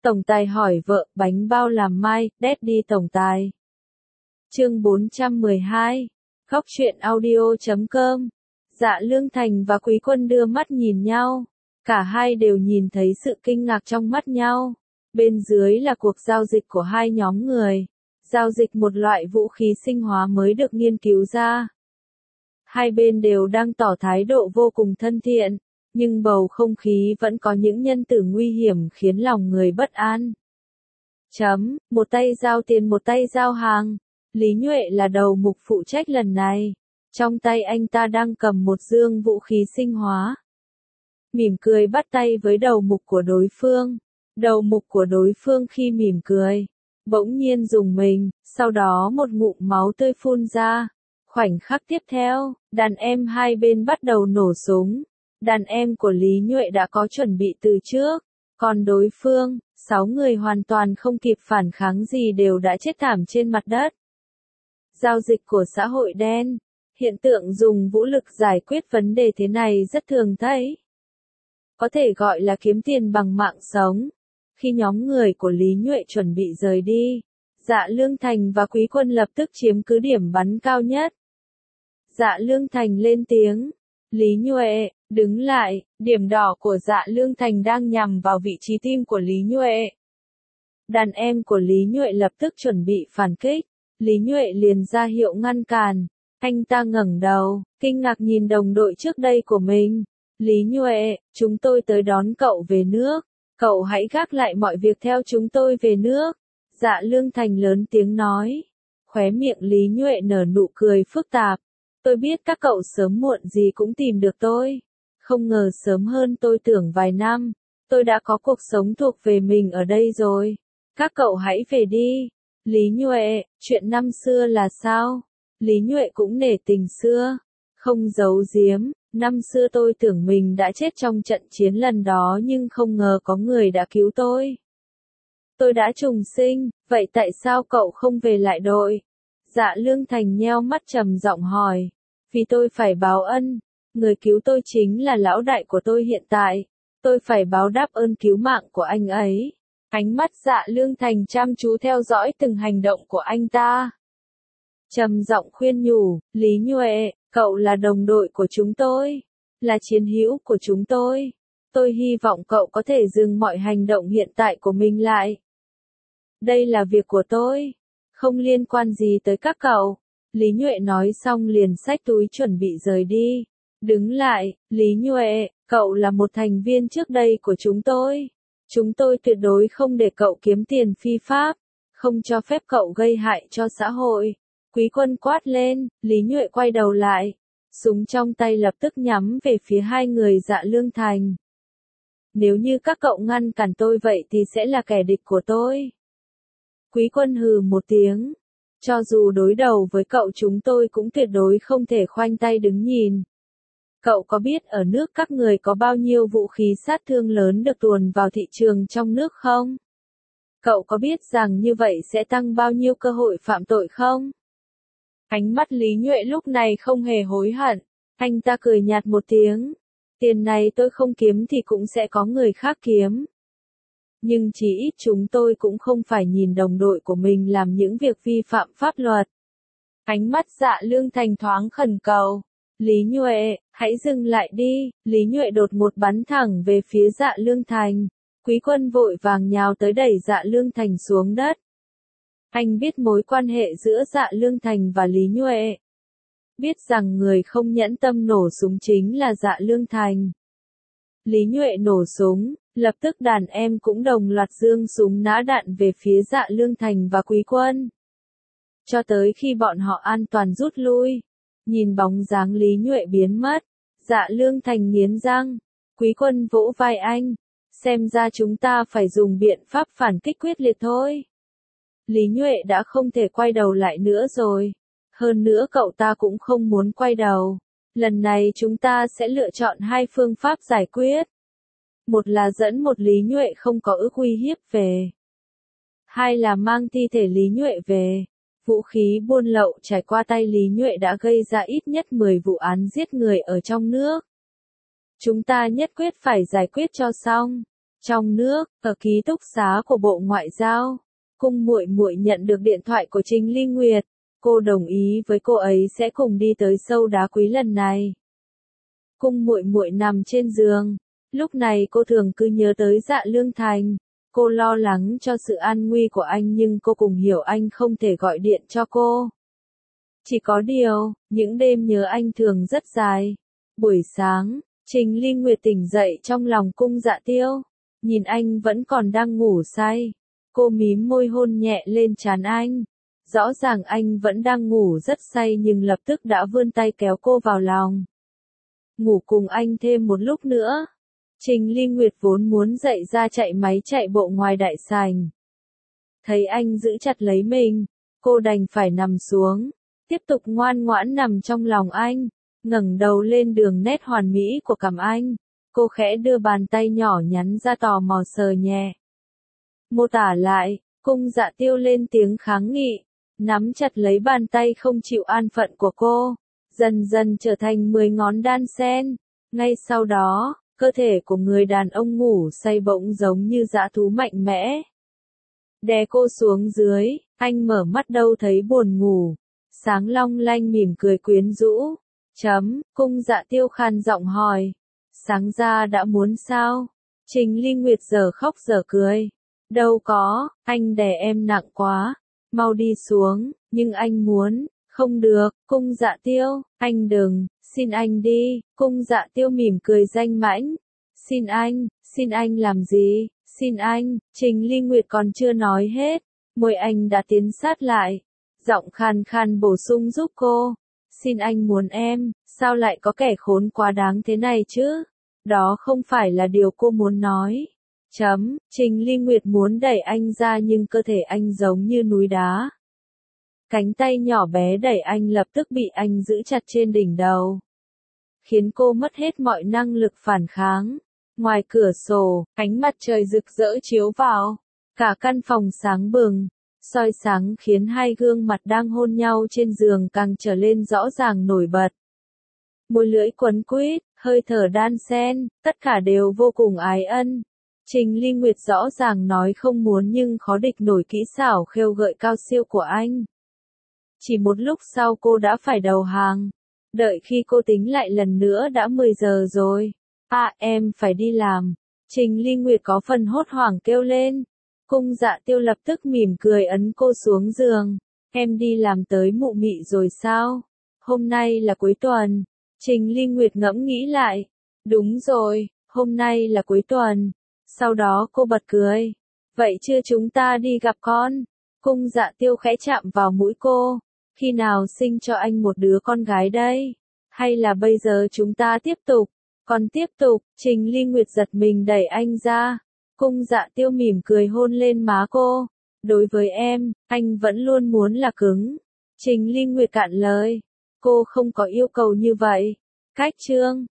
Tổng tài hỏi vợ, bánh bao làm mai, Daddy tổng tài. Chương 412. Góc truyện audio.com. Dạ Lương Thành và Quý Quân đưa mắt nhìn nhau. Cả hai đều nhìn thấy sự kinh ngạc trong mắt nhau. Bên dưới là cuộc giao dịch của hai nhóm người. Giao dịch một loại vũ khí sinh hóa mới được nghiên cứu ra. Hai bên đều đang tỏ thái độ vô cùng thân thiện, nhưng bầu không khí vẫn có những nhân tử nguy hiểm khiến lòng người bất an. Một tay giao tiền một tay giao hàng. Lý Nhuệ là đầu mục phụ trách lần này. Trong tay anh ta đang cầm một dương vũ khí sinh hóa. Mỉm cười bắt tay với đầu mục của đối phương. Đầu mục của đối phương khi mỉm cười, bỗng nhiên rùng mình, sau đó một ngụm máu tươi phun ra. Khoảnh khắc tiếp theo, đàn em hai bên bắt đầu nổ súng. Đàn em của Lý Nhuệ đã có chuẩn bị từ trước, còn đối phương, 6 người hoàn toàn không kịp phản kháng gì đều đã chết thảm trên mặt đất. Giao dịch của xã hội đen, hiện tượng dùng vũ lực giải quyết vấn đề thế này rất thường thấy. Có thể gọi là kiếm tiền bằng mạng sống. Khi nhóm người của Lý Nhuệ chuẩn bị rời đi, Dạ Lương Thành và Quý Quân lập tức chiếm cứ điểm bắn cao nhất. Dạ Lương Thành lên tiếng, Lý Nhuệ, đứng lại, điểm đỏ của Dạ Lương Thành đang nhằm vào vị trí tim của Lý Nhuệ. Đàn em của Lý Nhuệ lập tức chuẩn bị phản kích, Lý Nhuệ liền ra hiệu ngăn cản. Anh ta ngẩng đầu, kinh ngạc nhìn đồng đội trước đây của mình. Lý Nhuệ, chúng tôi tới đón cậu về nước. Cậu hãy gác lại mọi việc theo chúng tôi về nước. Dạ Lương Thành lớn tiếng nói. Khóe miệng Lý Nhuệ nở nụ cười phức tạp. Tôi biết các cậu sớm muộn gì cũng tìm được tôi. Không ngờ sớm hơn tôi tưởng vài năm. Tôi đã có cuộc sống thuộc về mình ở đây rồi. Các cậu hãy về đi. Lý Nhuệ, chuyện năm xưa là sao? Lý Nhuệ cũng nể tình xưa. Không giấu giếm, năm xưa tôi tưởng mình đã chết trong trận chiến lần đó nhưng không ngờ có người đã cứu tôi. Tôi đã trùng sinh, vậy tại sao cậu không về lại đội? Dạ Lương Thành nheo mắt trầm giọng hỏi. Vì tôi phải báo ân, người cứu tôi chính là lão đại của tôi hiện tại. Tôi phải báo đáp ơn cứu mạng của anh ấy. Ánh mắt Dạ Lương Thành chăm chú theo dõi từng hành động của anh ta. Trầm giọng khuyên nhủ, Lý Nhuệ, cậu là đồng đội của chúng tôi, là chiến hữu của chúng tôi. Tôi hy vọng cậu có thể dừng mọi hành động hiện tại của mình lại. Đây là việc của tôi, không liên quan gì tới các cậu. Lý Nhuệ nói xong liền xách túi chuẩn bị rời đi. Đứng lại, Lý Nhuệ, cậu là một thành viên trước đây của chúng tôi. Chúng tôi tuyệt đối không để cậu kiếm tiền phi pháp, không cho phép cậu gây hại cho xã hội. Quý Quân quát lên, Lý Nhuệ quay đầu lại. Súng trong tay lập tức nhắm về phía hai người Dạ Lương Thành. Nếu như các cậu ngăn cản tôi vậy thì sẽ là kẻ địch của tôi. Quý Quân hừ một tiếng. Cho dù đối đầu với cậu chúng tôi cũng tuyệt đối không thể khoanh tay đứng nhìn. Cậu có biết ở nước các người có bao nhiêu vũ khí sát thương lớn được tuồn vào thị trường trong nước không? Cậu có biết rằng như vậy sẽ tăng bao nhiêu cơ hội phạm tội không? Ánh mắt Lý Nhuệ lúc này không hề hối hận. Anh ta cười nhạt một tiếng. Tiền này tôi không kiếm thì cũng sẽ có người khác kiếm. Nhưng chỉ ít chúng tôi cũng không phải nhìn đồng đội của mình làm những việc vi phạm pháp luật. Ánh mắt Dạ Lương Thành thoáng khẩn cầu. Lý Nhuệ, hãy dừng lại đi. Lý Nhuệ đột ngột bắn thẳng về phía Dạ Lương Thành. Quý Quân vội vàng nhào tới đẩy Dạ Lương Thành xuống đất. Anh biết mối quan hệ giữa Dạ Lương Thành và Lý Nhuệ. Biết rằng người không nhẫn tâm nổ súng chính là Dạ Lương Thành. Lý Nhuệ nổ súng, lập tức đàn em cũng đồng loạt giương súng nã đạn về phía Dạ Lương Thành và Quý Quân. Cho tới khi bọn họ an toàn rút lui. Nhìn bóng dáng Lý Nhuệ biến mất, Dạ Lương Thành nghiến răng. Quý Quân vỗ vai anh. Xem ra chúng ta phải dùng biện pháp phản kích quyết liệt thôi. Lý Nhuệ đã không thể quay đầu lại nữa rồi. Hơn nữa cậu ta cũng không muốn quay đầu. Lần này chúng ta sẽ lựa chọn hai phương pháp giải quyết. Một là dẫn một Lý Nhuệ không có uy hiếp về. Hai là mang thi thể Lý Nhuệ về. Vũ khí buôn lậu trải qua tay Lý Nhuệ đã gây ra ít nhất 10 vụ án giết người ở trong nước. Chúng ta nhất quyết phải giải quyết cho xong. Trong nước, ở ký túc xá của Bộ Ngoại giao, Cung Muội Muội nhận được điện thoại của Trình Ly Nguyệt. Cô đồng ý với cô ấy sẽ cùng đi tới sâu đá quý lần này. Cung Muội Muội nằm trên giường, lúc này cô thường cứ nhớ tới Dạ Lương Thành. Cô lo lắng cho sự an nguy của anh nhưng cô cũng hiểu anh không thể gọi điện cho cô. Chỉ có điều, những đêm nhớ anh thường rất dài. Buổi sáng, Trình Ly Nguyệt tỉnh dậy trong lòng Cung Dạ Tiêu. Nhìn anh vẫn còn đang ngủ say. Cô mím môi hôn nhẹ lên trán anh. Rõ ràng anh vẫn đang ngủ rất say nhưng lập tức đã vươn tay kéo cô vào lòng. Ngủ cùng anh thêm một lúc nữa. Trình Ly Nguyệt vốn muốn dậy ra chạy máy chạy bộ ngoài đại sảnh. Thấy anh giữ chặt lấy mình, cô đành phải nằm xuống, tiếp tục ngoan ngoãn nằm trong lòng anh, ngẩng đầu lên đường nét hoàn mỹ của cằm anh. Cô khẽ đưa bàn tay nhỏ nhắn ra tò mò sờ nhẹ. Mô tả lại, Cung Dạ Tiêu lên tiếng kháng nghị, nắm chặt lấy bàn tay không chịu an phận của cô, dần dần trở thành 10 ngón đan sen. Ngay sau đó, cơ thể của người đàn ông ngủ say bỗng giống như dã thú mạnh mẽ. Đè cô xuống dưới, anh mở mắt đâu thấy buồn ngủ, sáng long lanh mỉm cười quyến rũ. Cung Dạ Tiêu khàn giọng hỏi, sáng ra đã muốn sao? Trình Ly Nguyệt giờ khóc giờ cười. Đâu có, anh đè em nặng quá, mau đi xuống, nhưng anh muốn, không được, Cung Dạ Tiêu, anh đừng, xin anh đi. Cung Dạ Tiêu mỉm cười danh mãnh. Xin anh làm gì, xin anh. Trình Ly Nguyệt còn chưa nói hết, môi anh đã tiến sát lại, giọng khàn khàn bổ sung giúp cô. Xin anh muốn em, sao lại có kẻ khốn quá đáng thế này chứ? Đó không phải là điều cô muốn nói. Trình Ly Nguyệt muốn đẩy anh ra nhưng cơ thể anh giống như núi đá. Cánh tay nhỏ bé đẩy anh lập tức bị anh giữ chặt trên đỉnh đầu, khiến cô mất hết mọi năng lực phản kháng. Ngoài cửa sổ, ánh mặt trời rực rỡ chiếu vào, cả căn phòng sáng bừng, soi sáng khiến hai gương mặt đang hôn nhau trên giường càng trở lên rõ ràng nổi bật. Môi lưỡi quấn quýt, hơi thở đan xen, tất cả đều vô cùng ái ân. Trình Ly Nguyệt rõ ràng nói không muốn nhưng khó địch nổi kỹ xảo khêu gợi cao siêu của anh. Chỉ một lúc sau cô đã phải đầu hàng. Đợi khi cô tính lại lần nữa đã 10 giờ rồi. Em phải đi làm. Trình Ly Nguyệt có phần hốt hoảng kêu lên. Cung Dạ Tiêu lập tức mỉm cười ấn cô xuống giường. Em đi làm tới mụ mị rồi sao? Hôm nay là cuối tuần. Trình Ly Nguyệt ngẫm nghĩ lại. Đúng rồi, hôm nay là cuối tuần. Sau đó cô bật cười. Vậy chưa chúng ta đi gặp con? Cung Dạ Tiêu khẽ chạm vào mũi cô. Khi nào sinh cho anh một đứa con gái đây? Hay là bây giờ chúng ta tiếp tục? Còn tiếp tục, Trình Ly Nguyệt giật mình đẩy anh ra. Cung Dạ Tiêu mỉm cười hôn lên má cô. Đối với em, anh vẫn luôn muốn là cứng. Trình Ly Nguyệt cạn lời. Cô không có yêu cầu như vậy. Cách chương